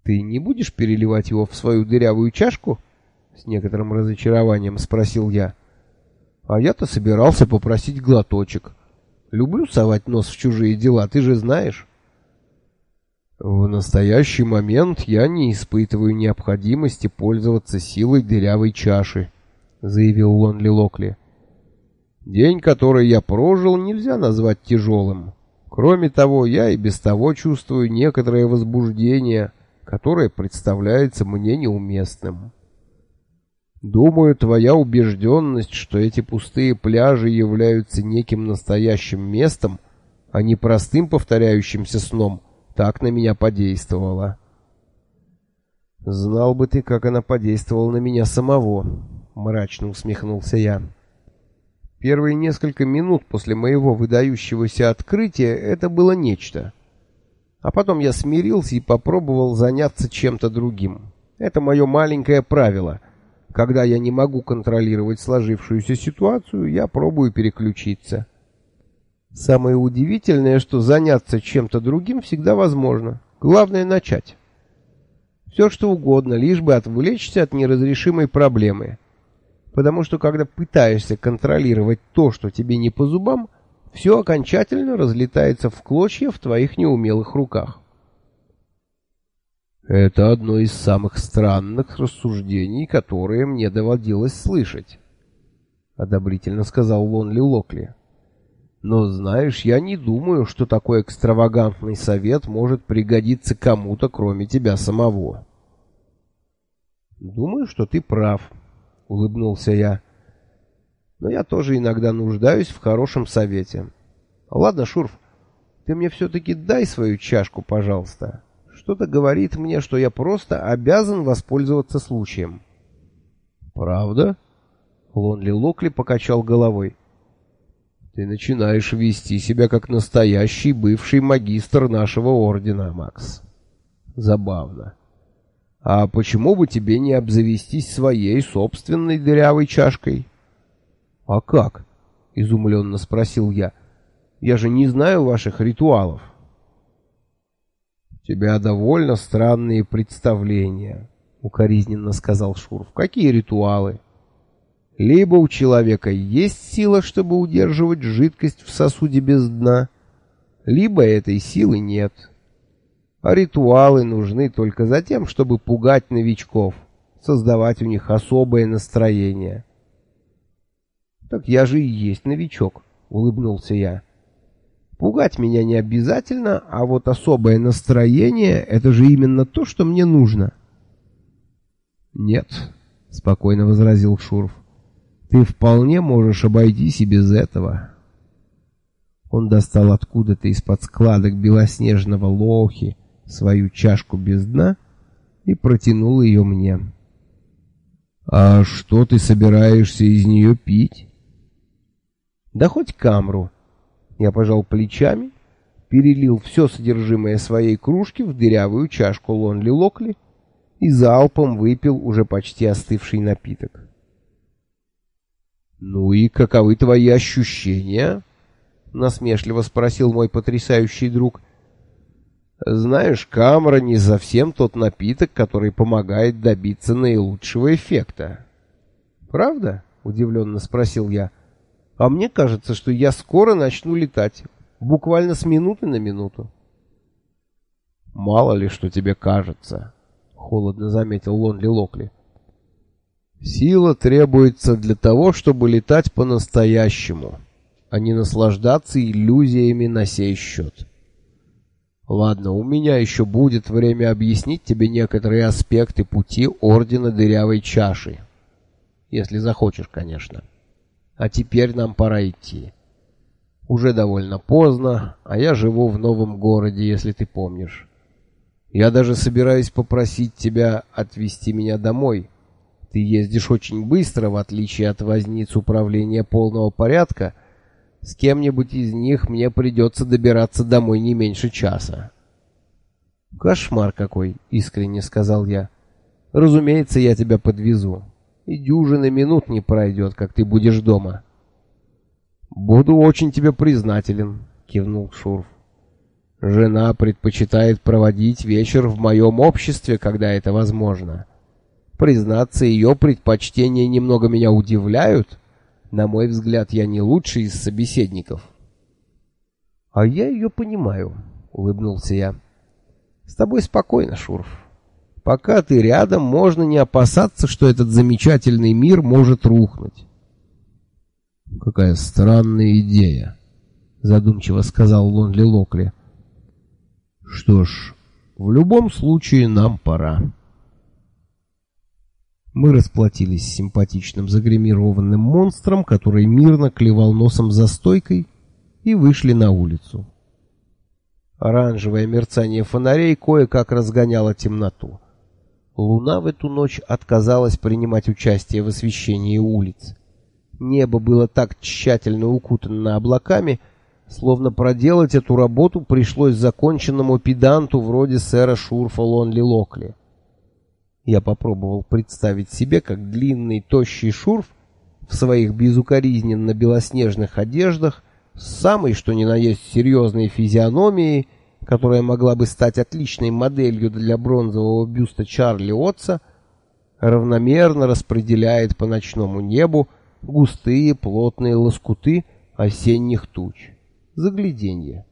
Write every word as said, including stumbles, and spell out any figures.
Ты не будешь переливать его в свою дырявую чашку? С некоторым разочарованием спросил я. А я-то собирался попросить глоточек. Люблю совать нос в чужие дела, ты же знаешь. В настоящий момент я не испытываю необходимости пользоваться силой дырявой чаши, заявил Лонли Локли. День, который я прожил, нельзя назвать тяжелым. Кроме того, я и без того чувствую некоторое возбуждение, которое представляется мне неуместным. Думаю, твоя убежденность, что эти пустые пляжи являются неким настоящим местом, а не простым повторяющимся сном, так на меня подействовала. Знал бы ты, как она подействовала на меня самого, мрачно усмехнулся я. Первые несколько минут после моего выдающегося открытия это было нечто. А потом я смирился и попробовал заняться чем-то другим. Это мое маленькое правило. Когда я не могу контролировать сложившуюся ситуацию, я пробую переключиться. Самое удивительное, что заняться чем-то другим всегда возможно. Главное начать. Все что угодно, лишь бы отвлечься от неразрешимой проблемы. Потому что когда пытаешься контролировать то, что тебе не по зубам, все окончательно разлетается в клочья в твоих неумелых руках. Это одно из самых странных рассуждений, которые мне доводилось слышать, одобрительно сказал Лонли Локли. Но знаешь, я не думаю, что такой экстравагантный совет может пригодиться кому-то, кроме тебя самого. Думаю, что ты прав, улыбнулся я. Но я тоже иногда нуждаюсь в хорошем совете. Ладно, Шурф, ты мне все-таки дай свою чашку, пожалуйста. Что-то говорит мне, что я просто обязан воспользоваться случаем. Правда? Лонли Локли покачал головой. Ты начинаешь вести себя как настоящий бывший магистр нашего ордена, Макс. Забавно. А почему бы тебе не обзавестись своей собственной дырявой чашкой? А как? Изумленно спросил я. Я же не знаю ваших ритуалов. У тебя довольно странные представления, укоризненно сказал Шурф. Какие ритуалы? Либо у человека есть сила, чтобы удерживать жидкость в сосуде без дна, либо этой силы нет. А ритуалы нужны только за тем, чтобы пугать новичков, создавать у них особое настроение. Так я же и есть новичок, улыбнулся я. Пугать меня не обязательно, а вот особое настроение — это же именно то, что мне нужно. Нет, спокойно возразил Шурф. Ты вполне можешь обойтись и без этого. Он достал откуда-то из-под складок белоснежного лохи свою чашку без дна и протянул ее мне. А что ты собираешься из нее пить? Да хоть камру. Я пожал плечами, перелил все содержимое своей кружки в дырявую чашку Лонли Локли и залпом выпил уже почти остывший напиток. «Ну и каковы твои ощущения?» — насмешливо спросил мой потрясающий друг. «Знаешь, камра не совсем тот напиток, который помогает добиться наилучшего эффекта». «Правда?» — удивленно спросил я. «А мне кажется, что я скоро начну летать, буквально с минуты на минуту». «Мало ли, что тебе кажется», — холодно заметил Лонли Локли. «Сила требуется для того, чтобы летать по-настоящему, а не наслаждаться иллюзиями на сей счет. Ладно, у меня еще будет время объяснить тебе некоторые аспекты пути Ордена Дырявой Чаши. Если захочешь, конечно. А теперь нам пора идти. Уже довольно поздно, а я живу в новом городе, если ты помнишь. Я даже собираюсь попросить тебя отвезти меня домой. Ты ездишь очень быстро, в отличие от возниц управления полного порядка. С кем-нибудь из них мне придется добираться домой не меньше часа». «Кошмар какой!» — искренне сказал я. «Разумеется, я тебя подвезу. И дюжины минут не пройдет, как ты будешь дома». «Буду очень тебе признателен», — кивнул Шурф. Жена предпочитает проводить вечер в моем обществе, когда это возможно. Признаться, ее предпочтения немного меня удивляют. На мой взгляд, я не лучший из собеседников. А я ее понимаю, улыбнулся я. С тобой спокойно, Шурф. Пока ты рядом, можно не опасаться, что этот замечательный мир может рухнуть. Какая странная идея, задумчиво сказал Лонли Локли. Что ж, в любом случае нам пора. Мы расплатились с симпатичным загримированным монстром, который мирно клевал носом за стойкой, и вышли на улицу. Оранжевое мерцание фонарей кое-как разгоняло темноту. Луна в эту ночь отказалась принимать участие в освещении улиц. Небо было так тщательно укутано облаками, словно проделать эту работу пришлось законченному педанту вроде сэра Шурфа Лонли Локли. Я попробовал представить себе, как длинный, тощий Шурф в своих безукоризненно белоснежных одеждах с самой что ни на есть серьезной физиономией, которая могла бы стать отличной моделью для бронзового бюста Чарли Отца, равномерно распределяет по ночному небу густые плотные лоскуты осенних туч. Загляденье.